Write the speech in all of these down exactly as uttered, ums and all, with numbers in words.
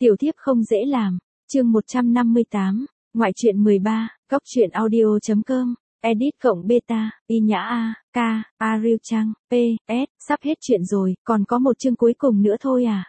Tiểu thiếp không dễ làm. Chương một trăm năm mươi tám, ngoại truyện mười ba, góc truyện audio chấm com, edit cộng beta, y nhã a, k, Ariel Trang, p, s, sắp hết chuyện rồi, còn có một chương cuối cùng nữa thôi à.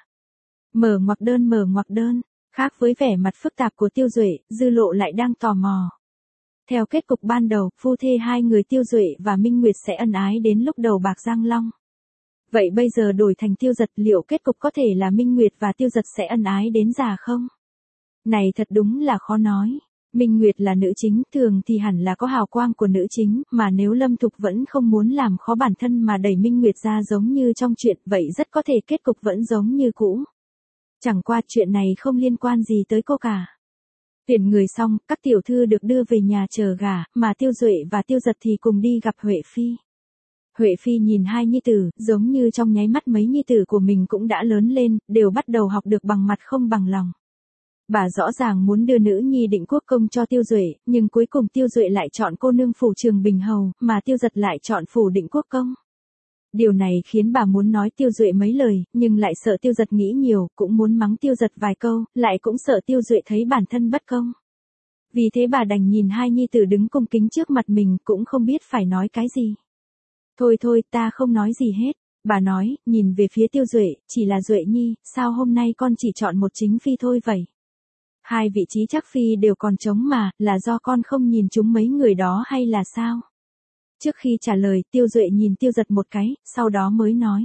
Mở ngoặc đơn mở ngoặc đơn, khác với vẻ mặt phức tạp của Tiêu Duệ, Dư Lộ lại đang tò mò. Theo kết cục ban đầu, phu thê hai người Tiêu Duệ và Minh Nguyệt sẽ ân ái đến lúc đầu bạc răng long. Vậy bây giờ đổi thành Tiêu Dật, liệu kết cục có thể là Minh Nguyệt và Tiêu Dật sẽ ân ái đến già không? Này thật đúng là khó nói. Minh Nguyệt là nữ chính, thường thì hẳn là có hào quang của nữ chính, mà nếu Lâm Thục vẫn không muốn làm khó bản thân mà đẩy Minh Nguyệt ra giống như trong chuyện, vậy rất có thể kết cục vẫn giống như cũ. Chẳng qua chuyện này không liên quan gì tới cô cả. Tuyển người xong, các tiểu thư được đưa về nhà chờ gả, mà Tiêu Duệ và Tiêu Dật thì cùng đi gặp Huệ Phi. Huệ Phi nhìn hai nhi tử, giống như trong nháy mắt mấy nhi tử của mình cũng đã lớn lên, đều bắt đầu học được bằng mặt không bằng lòng. Bà rõ ràng muốn đưa nữ nhi Định Quốc Công cho Tiêu Duệ, nhưng cuối cùng Tiêu Duệ lại chọn cô nương phủ Trường Bình Hầu, mà Tiêu Dật lại chọn phủ Định Quốc Công. Điều này khiến bà muốn nói Tiêu Duệ mấy lời, nhưng lại sợ Tiêu Dật nghĩ nhiều, cũng muốn mắng Tiêu Dật vài câu, lại cũng sợ Tiêu Duệ thấy bản thân bất công. Vì thế bà đành nhìn hai nhi tử đứng cung kính trước mặt mình, cũng không biết phải nói cái gì. Thôi thôi, ta không nói gì hết. Bà nói, nhìn về phía Tiêu Duệ, chỉ là Duệ nhi, sao hôm nay con chỉ chọn một chính phi thôi vậy? Hai vị trí chắc phi đều còn trống mà, là do con không nhìn chúng mấy người đó hay là sao? Trước khi trả lời, Tiêu Duệ nhìn Tiêu Dật một cái, sau đó mới nói.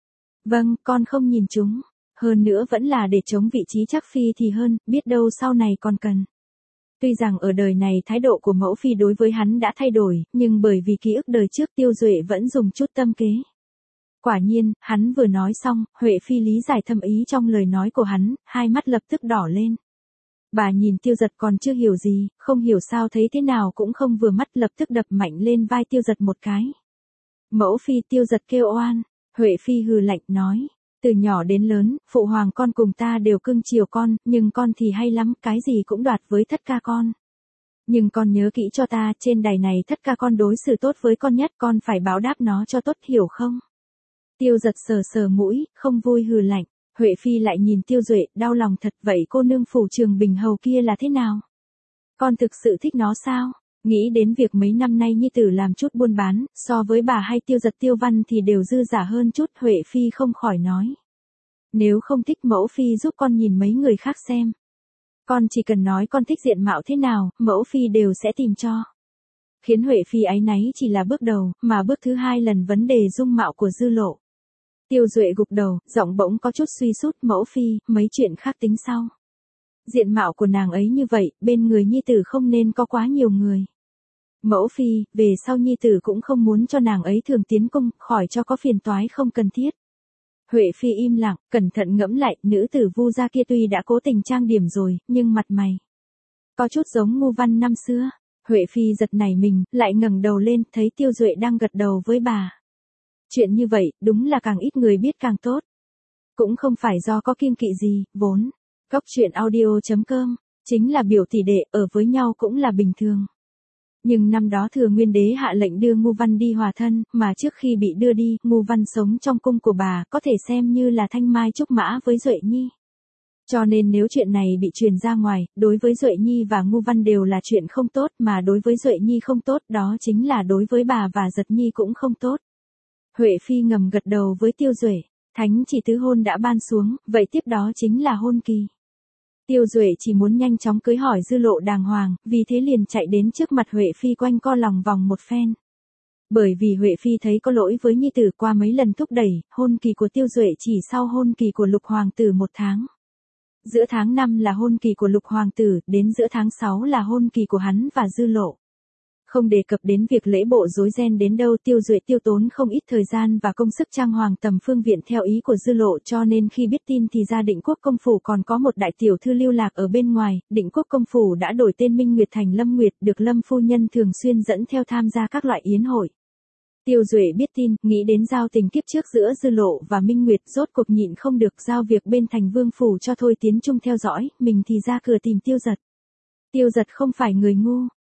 Vâng, con không nhìn chúng. Hơn nữa vẫn là để chống vị trí chắc phi thì hơn, biết đâu sau này còn cần. Tuy rằng ở đời này thái độ của mẫu phi đối với hắn đã thay đổi, nhưng bởi vì ký ức đời trước Tiêu Duệ vẫn dùng chút tâm kế. Quả nhiên, hắn vừa nói xong, Huệ Phi lý giải thâm ý trong lời nói của hắn, hai mắt lập tức đỏ lên. Bà nhìn Tiêu Dật còn chưa hiểu gì, không hiểu sao thấy thế nào cũng không vừa mắt, lập tức đập mạnh lên vai Tiêu Dật một cái. Mẫu phi, Tiêu Dật kêu oan. Huệ Phi hừ lạnh nói, từ nhỏ đến lớn, phụ hoàng con cùng ta đều cưng chiều con, nhưng con thì hay lắm, cái gì cũng đoạt với thất ca con. Nhưng con nhớ kỹ cho ta, trên đài này thất ca con đối xử tốt với con nhất, con phải báo đáp nó cho tốt, hiểu không? Tiêu Dật sờ sờ mũi, không vui hừ lạnh. Huệ Phi lại nhìn Tiêu Duệ, đau lòng thật, vậy cô nương phủ Trường Bình Hầu kia là thế nào? Con thực sự thích nó sao? Nghĩ đến việc mấy năm nay nhi tử làm chút buôn bán, so với bà hay Tiêu Dật Tiêu Văn thì đều dư giả hơn chút, Huệ Phi không khỏi nói. Nếu không thích mẫu phi giúp con nhìn mấy người khác xem. Con chỉ cần nói con thích diện mạo thế nào, mẫu phi đều sẽ tìm cho. Khiến Huệ Phi áy náy chỉ là bước đầu, mà bước thứ hai lần vấn đề dung mạo của Dư Lộ. Tiêu Duệ gục đầu, giọng bỗng có chút suy sút, mẫu phi, mấy chuyện khác tính sau. Diện mạo của nàng ấy như vậy, bên người nhi tử không nên có quá nhiều người. Mẫu phi, về sau nhi tử cũng không muốn cho nàng ấy thường tiến cung, khỏi cho có phiền toái không cần thiết. Huệ Phi im lặng, cẩn thận ngẫm lại, nữ tử Vu gia kia tuy đã cố tình trang điểm rồi, nhưng mặt mày có chút giống Ngưu Văn năm xưa. Huệ Phi giật nảy mình, lại ngẩng đầu lên, thấy Tiêu Duệ đang gật đầu với bà. Chuyện như vậy, đúng là càng ít người biết càng tốt. Cũng không phải do có kiêng kỵ gì, vốn. Góc truyện audio chấm com, chính là biểu tỷ đệ, ở với nhau cũng là bình thường. Nhưng năm đó Thừa Nguyên Đế hạ lệnh đưa Ngưu Văn đi hòa thân, mà trước khi bị đưa đi, Ngưu Văn sống trong cung của bà, có thể xem như là thanh mai trúc mã với Duệ Nhi. Cho nên nếu chuyện này bị truyền ra ngoài, đối với Duệ Nhi và Ngưu Văn đều là chuyện không tốt, mà đối với Duệ Nhi không tốt, đó chính là đối với bà và Giật Nhi cũng không tốt. Huệ Phi ngầm gật đầu với Tiêu Duệ, thánh chỉ tứ hôn đã ban xuống, vậy tiếp đó chính là hôn kỳ. Tiêu Duệ chỉ muốn nhanh chóng cưới hỏi Dư Lộ đàng hoàng, vì thế liền chạy đến trước mặt Huệ Phi quanh co lòng vòng một phen. Bởi vì Huệ Phi thấy có lỗi với nhi tử, qua mấy lần thúc đẩy, hôn kỳ của Tiêu Duệ chỉ sau hôn kỳ của Lục Hoàng tử một tháng. Giữa tháng năm là hôn kỳ của Lục Hoàng tử, đến giữa tháng sáu là hôn kỳ của hắn và Dư Lộ. Không đề cập đến việc lễ bộ rối ren đến đâu, Tiêu Duệ tiêu tốn không ít thời gian và công sức trang hoàng tầm phương viện theo ý của Dư Lộ, cho nên khi biết tin thì ra Định Quốc công phủ còn có một đại tiểu thư lưu lạc ở bên ngoài. Định Quốc công phủ đã đổi tên Minh Nguyệt thành Lâm Nguyệt, được Lâm phu nhân thường xuyên dẫn theo tham gia các loại yến hội. Tiêu Duệ biết tin, nghĩ đến giao tình kiếp trước giữa Dư Lộ và Minh Nguyệt, rốt cuộc nhịn không được, giao việc bên thành vương phủ cho Thôi Tiến Trung theo dõi, mình thì ra cửa tìm Tiêu Dật. Tiêu Dật không phải người ngu.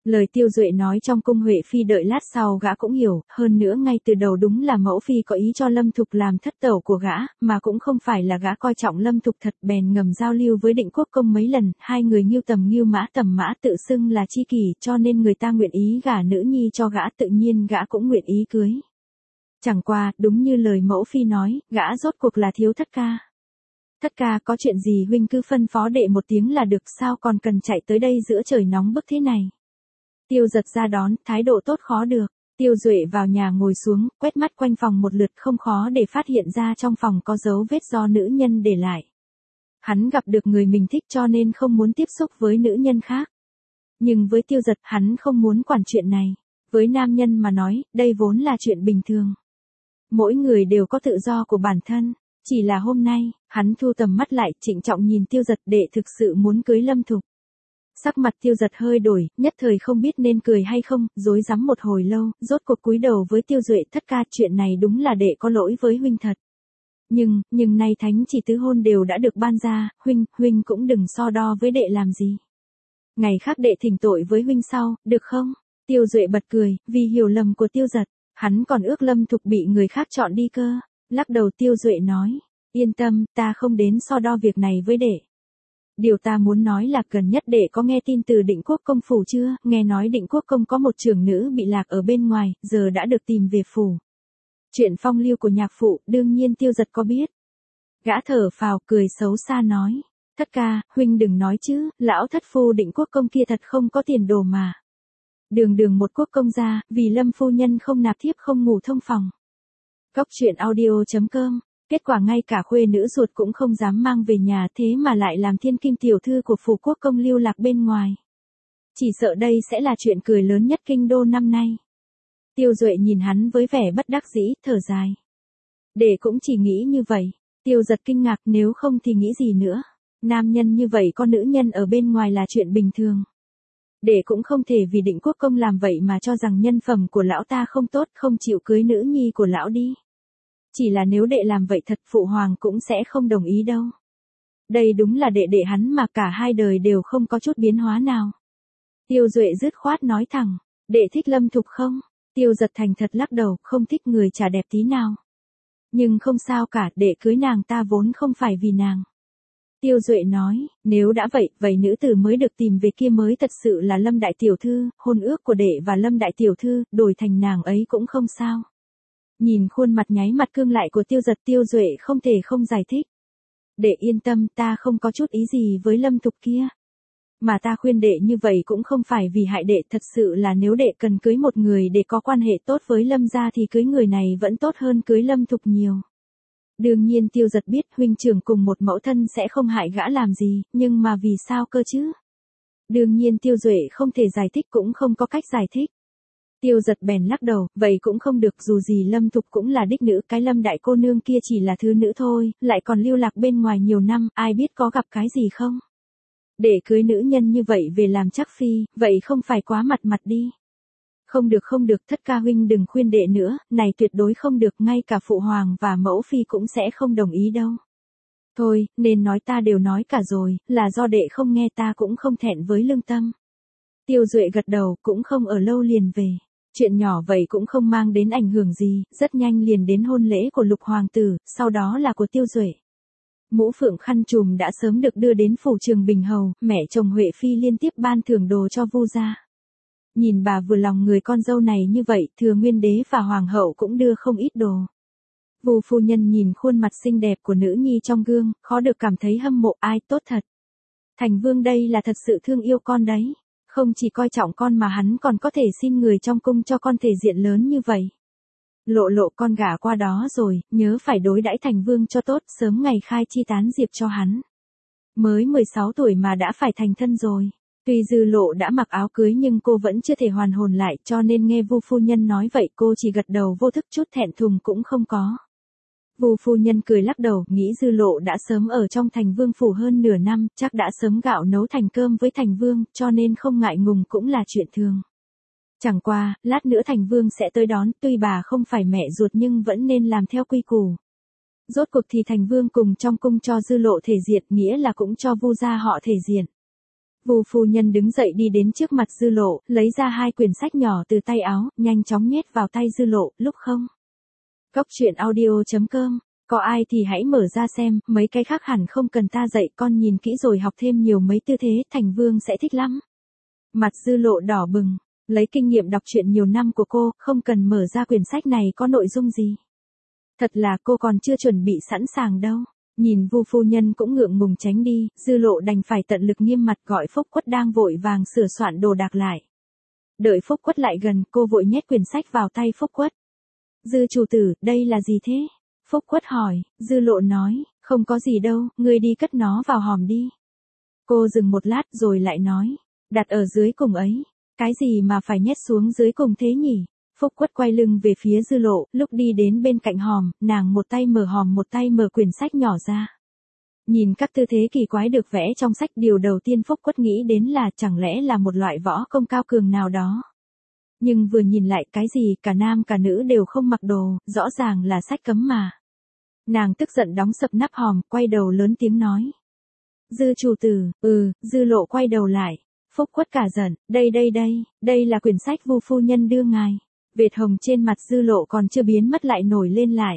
Lời Tiêu Duệ nói trong cung Huệ Phi đợi lát sau gã cũng hiểu, hơn nữa ngay từ đầu đúng là mẫu phi có ý cho Lâm Thục làm thất tẩu của gã, mà cũng không phải là gã coi trọng Lâm Thục thật, bèn ngầm giao lưu với Định Quốc Công mấy lần, hai người nghiêu tầm nghiêu mã tầm mã tự xưng là tri kỷ, cho nên người ta nguyện ý gả nữ nhi cho gã, tự nhiên gã cũng nguyện ý cưới. Chẳng qua, đúng như lời mẫu phi nói, gã rốt cuộc là thiếu thất ca. Thất ca, có chuyện gì huynh cứ phân phó đệ một tiếng là được, sao còn cần chạy tới đây giữa trời nóng bức thế này. Tiêu Giật ra đón, thái độ tốt khó được. Tiêu Duệ vào nhà ngồi xuống, quét mắt quanh phòng một lượt, không khó để phát hiện ra trong phòng có dấu vết do nữ nhân để lại. Hắn gặp được người mình thích cho nên không muốn tiếp xúc với nữ nhân khác. Nhưng với Tiêu Giật, hắn không muốn quản chuyện này. Với nam nhân mà nói, đây vốn là chuyện bình thường. Mỗi người đều có tự do của bản thân. Chỉ là hôm nay, hắn thu tầm mắt lại, trịnh trọng nhìn Tiêu Giật, đệ thực sự muốn cưới Lâm Thục. Sắc mặt Tiêu Giật hơi đổi, nhất thời không biết nên cười hay không, rối rắm một hồi lâu, rốt cuộc cúi đầu với Tiêu Duệ, thất ca, chuyện này đúng là đệ có lỗi với huynh thật. Nhưng, nhưng nay thánh chỉ tứ hôn đều đã được ban ra, huynh, huynh cũng đừng so đo với đệ làm gì. Ngày khác đệ thỉnh tội với huynh sau, được không? Tiêu Duệ bật cười, vì hiểu lầm của Tiêu Giật, hắn còn ước Lâm Thục bị người khác chọn đi cơ. Lắc đầu Tiêu Duệ nói, yên tâm, ta không đến so đo việc này với đệ. Điều ta muốn nói là gần nhất đệ có nghe tin từ Định Quốc Công phủ chưa, nghe nói Định Quốc Công có một trưởng nữ bị lạc ở bên ngoài, giờ đã được tìm về phủ. Chuyện phong lưu của nhạc phụ, đương nhiên Tiêu Giật có biết. Gã thở phào, cười xấu xa nói, thất ca, huynh đừng nói chứ, lão thất phu Định Quốc Công kia thật không có tiền đồ mà. Đường đường một quốc công gia, vì Lâm phu nhân không nạp thiếp không ngủ thông phòng. Góc truyện audio chấm com. Kết quả ngay cả khuê nữ ruột cũng không dám mang về nhà, thế mà lại làm thiên kim tiểu thư của phủ quốc công lưu lạc bên ngoài. Chỉ sợ đây sẽ là chuyện cười lớn nhất kinh đô năm nay. Tiêu Duệ nhìn hắn với vẻ bất đắc dĩ, thở dài. Đệ cũng chỉ nghĩ như vậy. Tiêu Giật kinh ngạc, nếu không thì nghĩ gì nữa. Nam nhân như vậy có nữ nhân ở bên ngoài là chuyện bình thường. Đệ cũng không thể vì Định Quốc Công làm vậy mà cho rằng nhân phẩm của lão ta không tốt, không chịu cưới nữ nhi của lão đi. Chỉ là nếu đệ làm vậy thật, phụ hoàng cũng sẽ không đồng ý đâu. Đây đúng là đệ đệ hắn mà cả hai đời đều không có chút biến hóa nào. Tiêu Duệ dứt khoát nói thẳng, đệ thích Lâm Thục không? Tiêu Giật thành thật lắc đầu, không thích người chả đẹp tí nào. Nhưng không sao cả, đệ cưới nàng ta vốn không phải vì nàng. Tiêu Duệ nói, nếu đã vậy, vậy nữ tử mới được tìm về kia mới thật sự là Lâm Đại Tiểu Thư, hôn ước của đệ và Lâm Đại Tiểu Thư, đổi thành nàng ấy cũng không sao. Nhìn khuôn mặt nháy mặt cương lại của Tiêu Giật, Tiêu Duệ không thể không giải thích. Đệ yên tâm, ta không có chút ý gì với Lâm Thục kia. Mà ta khuyên đệ như vậy cũng không phải vì hại đệ, thật sự là nếu đệ cần cưới một người để có quan hệ tốt với Lâm gia thì cưới người này vẫn tốt hơn cưới Lâm Thục nhiều. Đương nhiên Tiêu Giật biết huynh trưởng cùng một mẫu thân sẽ không hại gã làm gì, nhưng mà vì sao cơ chứ? Đương nhiên Tiêu Duệ không thể giải thích, cũng không có cách giải thích. Tiêu Giật bèn lắc đầu, vậy cũng không được, dù gì Lâm Thục cũng là đích nữ, cái Lâm đại cô nương kia chỉ là thứ nữ thôi, lại còn lưu lạc bên ngoài nhiều năm, ai biết có gặp cái gì không? Để cưới nữ nhân như vậy về làm chắc phi, vậy không phải quá mặt mặt đi. Không được không được, thất ca huynh đừng khuyên đệ nữa, này tuyệt đối không được, ngay cả phụ hoàng và mẫu phi cũng sẽ không đồng ý đâu. Thôi, nên nói ta đều nói cả rồi, là do đệ không nghe, ta cũng không thẹn với lương tâm. Tiêu Duệ gật đầu, cũng không ở lâu liền về. Chuyện nhỏ vậy cũng không mang đến ảnh hưởng gì, rất nhanh liền đến hôn lễ của Lục hoàng tử, sau đó là của Tiêu Duệ. Mũ phượng khăn trùm đã sớm được đưa đến phủ Trường Bình hầu, mẹ chồng Huệ Phi liên tiếp ban thưởng đồ cho Vu gia. Nhìn bà vừa lòng người con dâu này như vậy, Thừa Nguyên đế và hoàng hậu cũng đưa không ít đồ. Vu phu nhân nhìn khuôn mặt xinh đẹp của nữ nhi trong gương, khó được cảm thấy hâm mộ, ai tốt thật. Thành Vương đây là thật sự thương yêu con đấy. Không chỉ coi trọng con mà hắn còn có thể xin người trong cung cho con thể diện lớn như vậy. Lộ lộ con gả qua đó rồi, nhớ phải đối đãi Thành Vương cho tốt, sớm ngày khai chi tán diệp cho hắn. Mới mười sáu tuổi mà đã phải thành thân rồi. Tuy Dư Lộ đã mặc áo cưới nhưng cô vẫn chưa thể hoàn hồn lại, cho nên nghe Vu phu nhân nói vậy cô chỉ gật đầu vô thức, chút thẹn thùng cũng không có. Vu phu nhân cười lắc đầu, nghĩ Dư Lộ đã sớm ở trong Thành Vương phủ hơn nửa năm, chắc đã sớm gạo nấu thành cơm với Thành Vương, cho nên không ngại ngùng cũng là chuyện thường. Chẳng qua, lát nữa Thành Vương sẽ tới đón, tuy bà không phải mẹ ruột nhưng vẫn nên làm theo quy củ. Rốt cuộc thì Thành Vương cùng trong cung cho Dư Lộ thể diện, nghĩa là cũng cho Vu gia họ thể diện. Vu phu nhân đứng dậy đi đến trước mặt Dư Lộ, lấy ra hai quyển sách nhỏ từ tay áo, nhanh chóng nhét vào tay Dư Lộ, lúc không. Cốc truyện audio chấm com, có ai thì hãy mở ra xem, mấy cái khác hẳn không cần ta dạy, con nhìn kỹ rồi học thêm nhiều mấy tư thế, thành vương sẽ thích lắm. Mặt Dư Lộ đỏ bừng, lấy kinh nghiệm đọc truyện nhiều năm của cô, không cần mở ra quyển sách này có nội dung gì. Thật là cô còn chưa chuẩn bị sẵn sàng đâu. Nhìn Vu phu nhân cũng ngượng ngùng tránh đi, Dư Lộ đành phải tận lực nghiêm mặt gọi Phúc Quất đang vội vàng sửa soạn đồ đạc lại. Đợi Phúc Quất lại gần, cô vội nhét quyển sách vào tay Phúc Quất. Dư chủ tử, đây là gì thế? Phúc Quất hỏi, Dư Lộ nói, không có gì đâu, ngươi đi cất nó vào hòm đi. Cô dừng một lát rồi lại nói, đặt ở dưới cùng ấy, cái gì mà phải nhét xuống dưới cùng thế nhỉ? Phúc Quất quay lưng về phía Dư Lộ, lúc đi đến bên cạnh hòm, nàng một tay mở hòm một tay mở quyển sách nhỏ ra. Nhìn các tư thế kỳ quái được vẽ trong sách, điều đầu tiên Phúc Quất nghĩ đến là chẳng lẽ là một loại võ công cao cường nào đó. Nhưng vừa nhìn lại cái gì cả nam cả nữ đều không mặc đồ, rõ ràng là sách cấm mà. Nàng tức giận đóng sập nắp hòm, quay đầu lớn tiếng nói. Dư chủ tử, ừ, Dư Lộ quay đầu lại. Phúc Quất cả giận, đây đây đây, đây là quyển sách Vu phu nhân đưa ngài. Vệt hồng trên mặt Dư Lộ còn chưa biến mất lại nổi lên lại.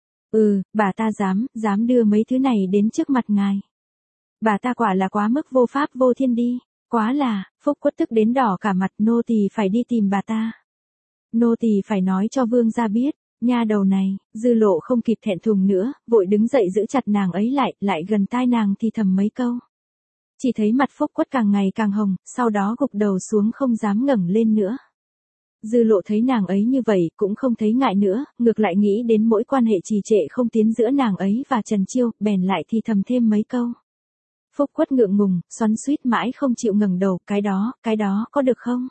Ừ, bà ta dám, dám đưa mấy thứ này đến trước mặt ngài. Bà ta quả là quá mức vô pháp vô thiên đi. Quá là, Phúc Quất tức đến đỏ cả mặt, nô tỳ phải đi tìm bà ta. Nô tỳ phải nói cho vương gia biết, nha đầu này, Dư Lộ không kịp thẹn thùng nữa, vội đứng dậy giữ chặt nàng ấy lại, lại gần tai nàng thì thầm mấy câu. Chỉ thấy mặt Phúc Quất càng ngày càng hồng, sau đó gục đầu xuống không dám ngẩng lên nữa. Dư Lộ thấy nàng ấy như vậy cũng không thấy ngại nữa, ngược lại nghĩ đến mỗi quan hệ trì trệ không tiến giữa nàng ấy và Trần Chiêu, bèn lại thì thầm thêm mấy câu. Phúc Quất ngượng ngùng, xoắn xuýt mãi không chịu ngẩng đầu, cái đó, cái đó có được không?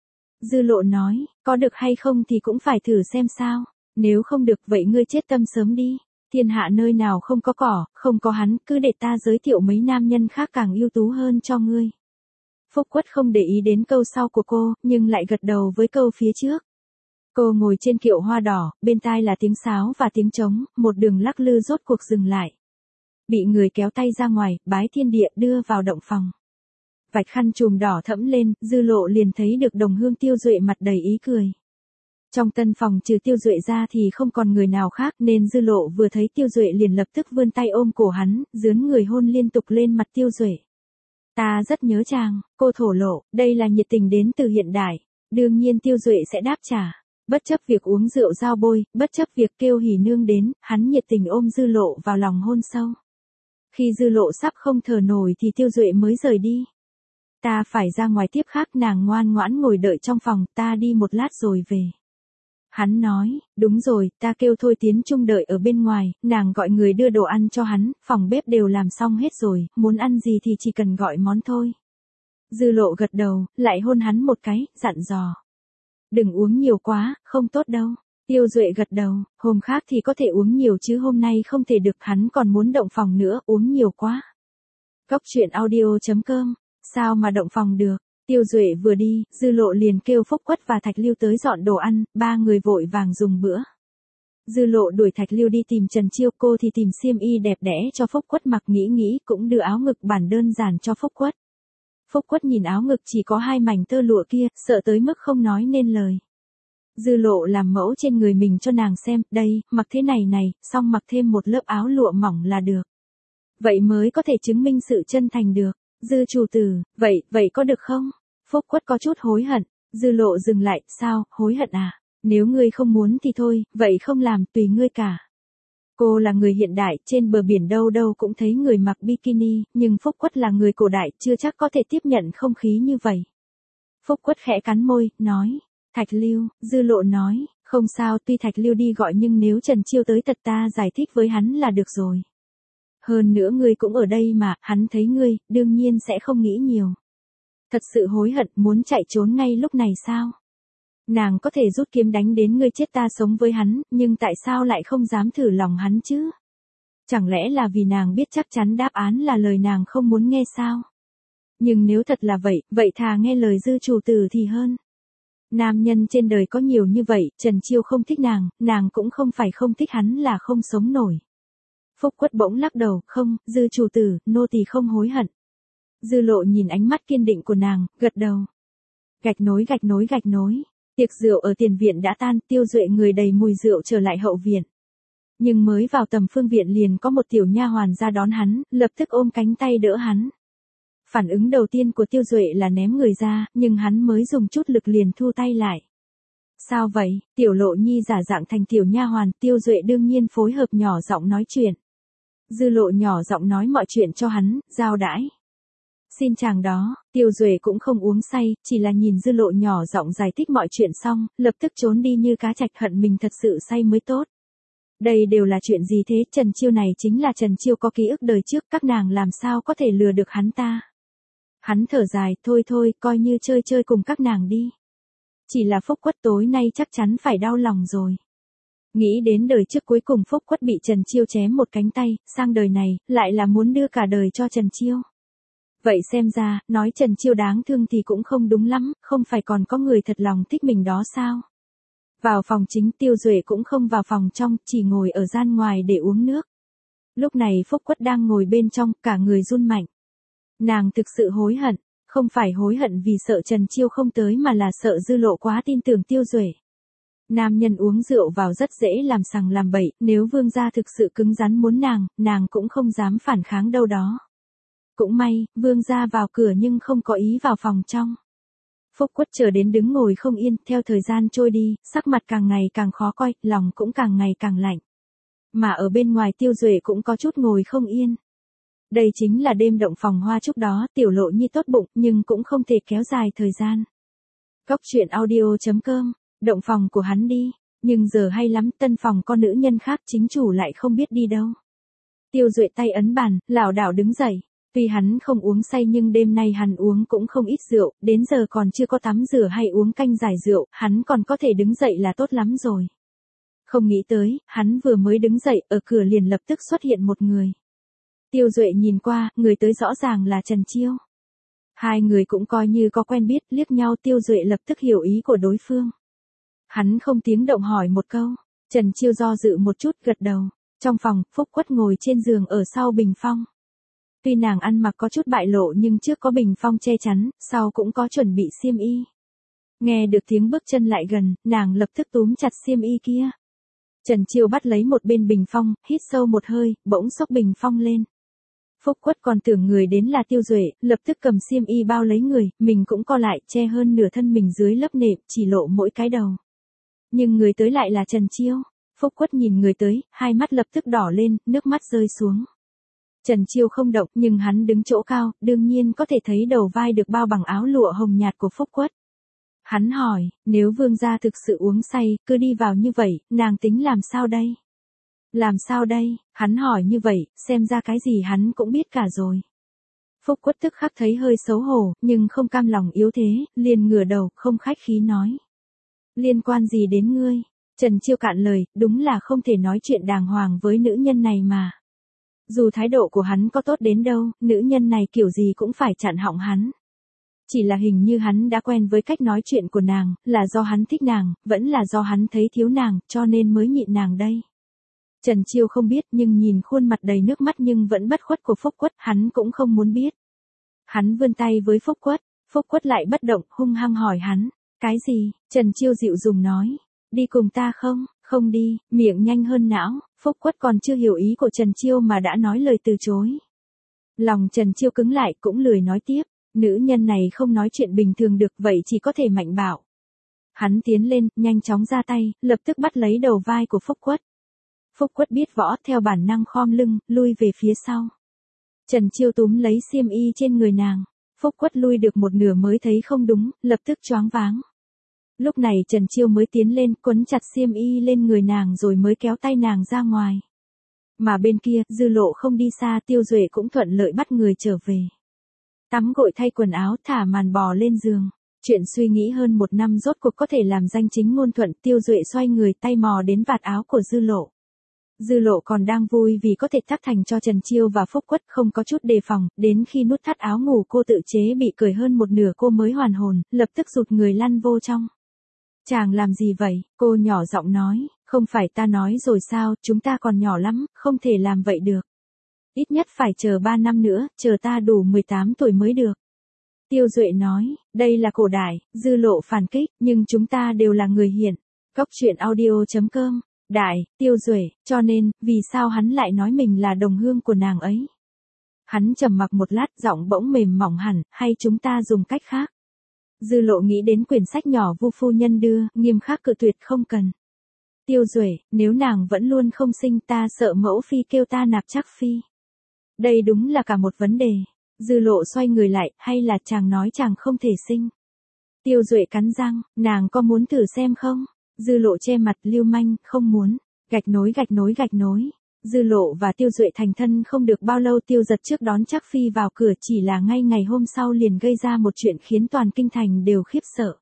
Dư Lộ nói, có được hay không thì cũng phải thử xem sao, nếu không được vậy ngươi chết tâm sớm đi, thiên hạ nơi nào không có cỏ, không có hắn, cứ để ta giới thiệu mấy nam nhân khác càng ưu tú hơn cho ngươi. Phúc Quất không để ý đến câu sau của cô, nhưng lại gật đầu với câu phía trước. Cô ngồi trên kiệu hoa đỏ, bên tai là tiếng sáo và tiếng trống, một đường lắc lư rốt cuộc dừng lại. Bị người kéo tay ra ngoài, bái thiên địa đưa vào động phòng. Vạch khăn chùm đỏ thẫm lên, Dư Lộ liền thấy được đồng hương Tiêu Duệ mặt đầy ý cười. Trong tân phòng trừ Tiêu Duệ ra thì không còn người nào khác nên Dư Lộ vừa thấy Tiêu Duệ liền lập tức vươn tay ôm cổ hắn, dướn người hôn liên tục lên mặt Tiêu Duệ. Ta rất nhớ chàng, cô thổ lộ, đây là nhiệt tình đến từ hiện đại. Đương nhiên Tiêu Duệ sẽ đáp trả. Bất chấp việc uống rượu giao bôi, bất chấp việc kêu hỉ nương đến, hắn nhiệt tình ôm Dư Lộ vào lòng hôn sâu. Khi Dư Lộ sắp không thở nổi thì Tiêu Duệ mới rời đi. Ta phải ra ngoài tiếp khác, nàng ngoan ngoãn ngồi đợi trong phòng, ta đi một lát rồi về. Hắn nói, đúng rồi, ta kêu Thôi Tiến Trung đợi ở bên ngoài, nàng gọi người đưa đồ ăn cho hắn, phòng bếp đều làm xong hết rồi, muốn ăn gì thì chỉ cần gọi món thôi. Dư Lộ gật đầu, lại hôn hắn một cái, dặn dò. Đừng uống nhiều quá, không tốt đâu. Tiêu Duệ gật đầu, hôm khác thì có thể uống nhiều chứ hôm nay không thể được, hắn còn muốn động phòng nữa, uống nhiều quá. Cốc truyện audio chấm com, sao mà động phòng được. Tiêu Duệ vừa đi, Dư Lộ liền kêu Phúc Quất và Thạch Lưu tới dọn đồ ăn, ba người vội vàng dùng bữa. Dư Lộ đuổi Thạch Lưu đi tìm Trần Chiêu, cô thì tìm xiêm y đẹp đẽ cho Phúc Quất mặc, nghĩ nghĩ cũng đưa áo ngực bản đơn giản cho Phúc Quất. Phúc Quất nhìn áo ngực chỉ có hai mảnh tơ lụa kia, sợ tới mức không nói nên lời. Dư Lộ làm mẫu trên người mình cho nàng xem, đây, mặc thế này này, xong mặc thêm một lớp áo lụa mỏng là được. Vậy mới có thể chứng minh sự chân thành được. Dư chủ tử, vậy, vậy có được không? Phúc Quất có chút hối hận. Dư Lộ dừng lại, sao, hối hận à? Nếu ngươi không muốn thì thôi, vậy không làm, tùy ngươi cả. Cô là người hiện đại, trên bờ biển đâu đâu cũng thấy người mặc bikini, nhưng Phúc Quất là người cổ đại, chưa chắc có thể tiếp nhận không khí như vậy. Phúc Quất khẽ cắn môi, nói, Thạch Lưu, Dư Lộ nói, không sao, tuy Thạch Lưu đi gọi nhưng nếu Trần Chiêu tới tật ta giải thích với hắn là được rồi. Hơn nữa ngươi cũng ở đây mà, hắn thấy ngươi, đương nhiên sẽ không nghĩ nhiều. Thật sự hối hận, muốn chạy trốn ngay lúc này sao? Nàng có thể rút kiếm đánh đến ngươi chết ta sống với hắn, nhưng tại sao lại không dám thử lòng hắn chứ? Chẳng lẽ là vì nàng biết chắc chắn đáp án là lời nàng không muốn nghe sao? Nhưng nếu thật là vậy, vậy thà nghe lời Dư chủ tử thì hơn. Nam nhân trên đời có nhiều như vậy, Trần Chiêu không thích nàng, nàng cũng không phải không thích hắn là không sống nổi. Phúc Quất bỗng lắc đầu, không, Dư chủ tử, nô tỳ không hối hận. Dư Lộ nhìn ánh mắt kiên định của nàng, gật đầu. Gạch nối gạch nối gạch nối. Tiệc rượu ở tiền viện đã tan, Tiêu Duệ người đầy mùi rượu trở lại hậu viện. Nhưng mới vào tầm phương viện liền có một tiểu nha hoàn ra đón hắn, lập tức ôm cánh tay đỡ hắn. Phản ứng đầu tiên của Tiêu Duệ là ném người ra, nhưng hắn mới dùng chút lực liền thu tay lại. Sao vậy? Tiểu Lộ Nhi giả dạng thành tiểu nha hoàn, Tiêu Duệ đương nhiên phối hợp nhỏ giọng nói chuyện. Dư Lộ nhỏ giọng nói mọi chuyện cho hắn, giao đãi. Xin chàng đó, Tiêu Duệ cũng không uống say, chỉ là nhìn Dư Lộ nhỏ giọng giải thích mọi chuyện xong, lập tức trốn đi như cá trạch, hận mình thật sự say mới tốt. Đây đều là chuyện gì thế? Trần Chiêu này chính là Trần Chiêu có ký ức đời trước, các nàng làm sao có thể lừa được hắn ta. Hắn thở dài, thôi thôi, coi như chơi chơi cùng các nàng đi. Chỉ là Phúc Quất tối nay chắc chắn phải đau lòng rồi. Nghĩ đến đời trước cuối cùng Phúc Quất bị Trần Chiêu chém một cánh tay, sang đời này, lại là muốn đưa cả đời cho Trần Chiêu. Vậy xem ra, nói Trần Chiêu đáng thương thì cũng không đúng lắm, không phải còn có người thật lòng thích mình đó sao? Vào phòng chính, Tiêu Duệ cũng không vào phòng trong, chỉ ngồi ở gian ngoài để uống nước. Lúc này Phúc Quất đang ngồi bên trong, cả người run mạnh. Nàng thực sự hối hận, không phải hối hận vì sợ Trần Chiêu không tới mà là sợ Dư Lộ quá tin tưởng Tiêu Duệ. Nam nhân uống rượu vào rất dễ làm sằng làm bậy, nếu vương gia thực sự cứng rắn muốn nàng, nàng cũng không dám phản kháng đâu đó. Cũng may, vương gia vào cửa nhưng không có ý vào phòng trong. Phúc Quất chờ đến đứng ngồi không yên, theo thời gian trôi đi, sắc mặt càng ngày càng khó coi, lòng cũng càng ngày càng lạnh. Mà ở bên ngoài Tiêu Duệ cũng có chút ngồi không yên. Đây chính là đêm động phòng hoa chúc đó, Tiểu Lộ Nhi tốt bụng, nhưng cũng không thể kéo dài thời gian. Góc truyện audio chấm com, động phòng của hắn đi, nhưng giờ hay lắm, tân phòng có nữ nhân khác, chính chủ lại không biết đi đâu. Tiêu Duệ tay ấn bàn, lảo đảo đứng dậy. Tuy hắn không uống say nhưng đêm nay hắn uống cũng không ít rượu, đến giờ còn chưa có tắm rửa hay uống canh giải rượu, hắn còn có thể đứng dậy là tốt lắm rồi. Không nghĩ tới, hắn vừa mới đứng dậy, ở cửa liền lập tức xuất hiện một người. Tiêu Duệ nhìn qua, người tới rõ ràng là Trần Chiêu. Hai người cũng coi như có quen biết, liếc nhau, Tiêu Duệ lập tức hiểu ý của đối phương. Hắn không tiếng động hỏi một câu, Trần Chiêu do dự một chút, gật đầu. Trong phòng, Phúc Quất ngồi trên giường ở sau bình phong. Tuy nàng ăn mặc có chút bại lộ nhưng trước có bình phong che chắn, sau cũng có chuẩn bị xiêm y. Nghe được tiếng bước chân lại gần, nàng lập tức túm chặt xiêm y kia. Trần Chiêu bắt lấy một bên bình phong, hít sâu một hơi, bỗng xốc bình phong lên. Phúc Quất còn tưởng người đến là Tiêu Duệ, lập tức cầm xiêm y bao lấy người, mình cũng co lại, che hơn nửa thân mình dưới lớp nệm, chỉ lộ mỗi cái đầu. Nhưng người tới lại là Trần Chiêu. Phúc Quất nhìn người tới, hai mắt lập tức đỏ lên, nước mắt rơi xuống. Trần Chiêu không động, nhưng hắn đứng chỗ cao, đương nhiên có thể thấy đầu vai được bao bằng áo lụa hồng nhạt của Phúc Quất. Hắn hỏi, nếu vương gia thực sự uống say, cứ đi vào như vậy, nàng tính làm sao đây? Làm sao đây? Hắn hỏi như vậy, xem ra cái gì hắn cũng biết cả rồi. Phúc Quất tức khắc thấy hơi xấu hổ, nhưng không cam lòng yếu thế, liền ngửa đầu, không khách khí nói. Liên quan gì đến ngươi? Trần Chiêu cạn lời, đúng là không thể nói chuyện đàng hoàng với nữ nhân này mà. Dù thái độ của hắn có tốt đến đâu, nữ nhân này kiểu gì cũng phải chặn họng hắn. Chỉ là hình như hắn đã quen với cách nói chuyện của nàng, là do hắn thích nàng, vẫn là do hắn thấy thiếu nàng, cho nên mới nhịn nàng đây. Trần Chiêu không biết, nhưng nhìn khuôn mặt đầy nước mắt nhưng vẫn bất khuất của Phúc Quất, hắn cũng không muốn biết. Hắn vươn tay với Phúc Quất, Phúc Quất lại bất động, hung hăng hỏi hắn, cái gì? Trần Chiêu dịu dùng nói, đi cùng ta không? Không đi, miệng nhanh hơn não. Phúc Quất còn chưa hiểu ý của Trần Chiêu mà đã nói lời từ chối. Lòng Trần Chiêu cứng lại, cũng lười nói tiếp. Nữ nhân này không nói chuyện bình thường được, vậy chỉ có thể mạnh bạo. Hắn tiến lên, nhanh chóng ra tay, lập tức bắt lấy đầu vai của Phúc Quất. Phúc Quất biết võ, theo bản năng khom lưng, lui về phía sau. Trần Chiêu túm lấy xiêm y trên người nàng. Phúc Quất lui được một nửa mới thấy không đúng, lập tức choáng váng. Lúc này Trần Chiêu mới tiến lên, quấn chặt xiêm y lên người nàng rồi mới kéo tay nàng ra ngoài. Mà bên kia, Dư Lộ không đi xa, Tiêu Duệ cũng thuận lợi bắt người trở về. Tắm gội thay quần áo, thả màn bò lên giường. Chuyện suy nghĩ hơn một năm rốt cuộc có thể làm danh chính ngôn thuận, Tiêu Duệ xoay người, tay mò đến vạt áo của Dư Lộ. Dư Lộ còn đang vui vì có thể tác thành cho Trần Chiêu và Phúc Quất, không có chút đề phòng, đến khi nút thắt áo ngủ cô tự chế bị cởi hơn một nửa cô mới hoàn hồn, lập tức rụt người lăn vô trong. Chàng làm gì vậy? Cô nhỏ giọng nói, không phải ta nói rồi sao, chúng ta còn nhỏ lắm, không thể làm vậy được. Ít nhất phải chờ ba năm nữa, chờ ta đủ mười tám tuổi mới được. Tiêu Duệ nói, đây là cổ đại, Dư Lộ phản kích, nhưng chúng ta đều là người hiện. Cốc truyện audio chấm com, đại, Tiêu Duệ, cho nên, vì sao hắn lại nói mình là đồng hương của nàng ấy? Hắn trầm mặc một lát, giọng bỗng mềm mỏng hẳn, hay chúng ta dùng cách khác? Dư Lộ nghĩ đến quyển sách nhỏ Vu phu nhân đưa, nghiêm khắc cự tuyệt không cần. Tiêu Duệ, nếu nàng vẫn luôn không sinh ta sợ mẫu phi kêu ta nạp Trác phi. Đây đúng là cả một vấn đề. Dư Lộ xoay người lại, hay là chàng nói chàng không thể sinh? Tiêu Duệ cắn răng, nàng có muốn thử xem không? Dư Lộ che mặt lưu manh, không muốn. Gạch nối gạch nối gạch nối. Dư Lộ và Tiêu Duệ thành thân không được bao lâu, Tiêu Giật trước đón Trác phi vào cửa, chỉ là ngay ngày hôm sau liền gây ra một chuyện khiến toàn kinh thành đều khiếp sợ.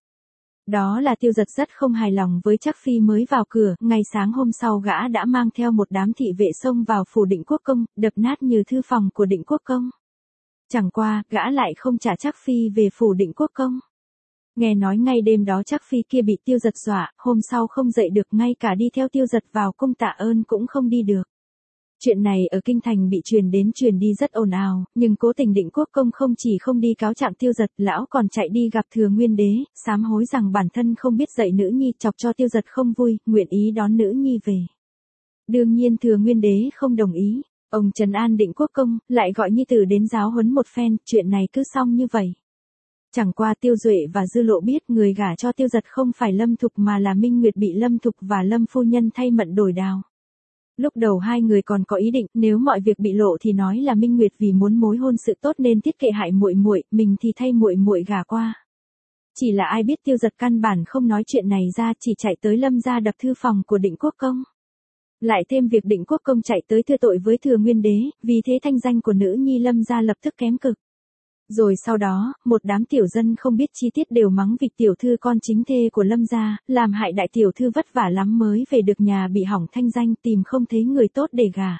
Đó là Tiêu Giật rất không hài lòng với Trác phi mới vào cửa, ngày sáng hôm sau gã đã mang theo một đám thị vệ xông vào phủ Định Quốc công, đập nát như thư phòng của Định Quốc công. Chẳng qua, gã lại không trả Trác phi về phủ Định Quốc công. Nghe nói ngay đêm đó Trác phi kia bị Tiêu Giật dọa, hôm sau không dậy được, ngay cả đi theo Tiêu Giật vào cung tạ ơn cũng không đi được. Chuyện này ở kinh thành bị truyền đến truyền đi rất ồn ào, nhưng cố tình Định Quốc công không chỉ không đi cáo trạng Tiêu Giật, lão còn chạy đi gặp Thừa Nguyên Đế, sám hối rằng bản thân không biết dạy nữ nhi, chọc cho Tiêu Giật không vui, nguyện ý đón nữ nhi về. Đương nhiên Thừa Nguyên Đế không đồng ý, ông trấn an Định Quốc công, lại gọi nhi tử đến giáo huấn một phen, chuyện này cứ xong như vậy. Chẳng qua Tiêu Duệ và Dư Lộ biết người gả cho Tiêu Giật không phải Lâm Thục mà là Minh Nguyệt, bị Lâm Thục và Lâm phu nhân thay mận đổi đào. Lúc đầu hai người còn có ý định, nếu mọi việc bị lộ thì nói là Minh Nguyệt vì muốn mối hôn sự tốt nên tiết kệ hại muội muội, mình thì thay muội muội gả qua. Chỉ là ai biết Tiêu Giật căn bản không nói chuyện này ra, chỉ chạy tới Lâm gia đập thư phòng của Định Quốc công. Lại thêm việc Định Quốc công chạy tới thưa tội với Thừa Nguyên Đế, vì thế thanh danh của nữ nhi Lâm gia lập tức kém cực. Rồi sau đó, một đám tiểu dân không biết chi tiết đều mắng việc tiểu thư con chính thê của Lâm gia, làm hại đại tiểu thư vất vả lắm mới về được nhà bị hỏng thanh danh, tìm không thấy người tốt để gả.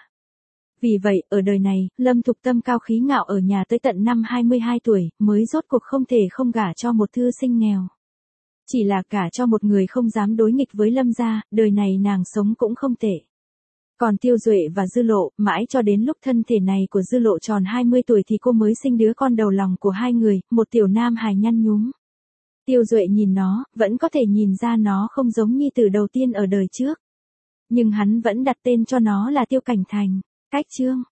Vì vậy, ở đời này, Lâm Thục tâm cao khí ngạo ở nhà tới tận năm hai mươi hai tuổi, mới rốt cuộc không thể không gả cho một thư sinh nghèo. Chỉ là gả cho một người không dám đối nghịch với Lâm gia, đời này nàng sống cũng không tệ. Còn Tiêu Duệ và Dư Lộ, mãi cho đến lúc thân thể này của Dư Lộ tròn hai mươi tuổi thì cô mới sinh đứa con đầu lòng của hai người, một tiểu nam hài nhăn nhúm. Tiêu Duệ nhìn nó, vẫn có thể nhìn ra nó không giống nhi tử đầu tiên ở đời trước. Nhưng hắn vẫn đặt tên cho nó là Tiêu Cảnh Thành. Cách chương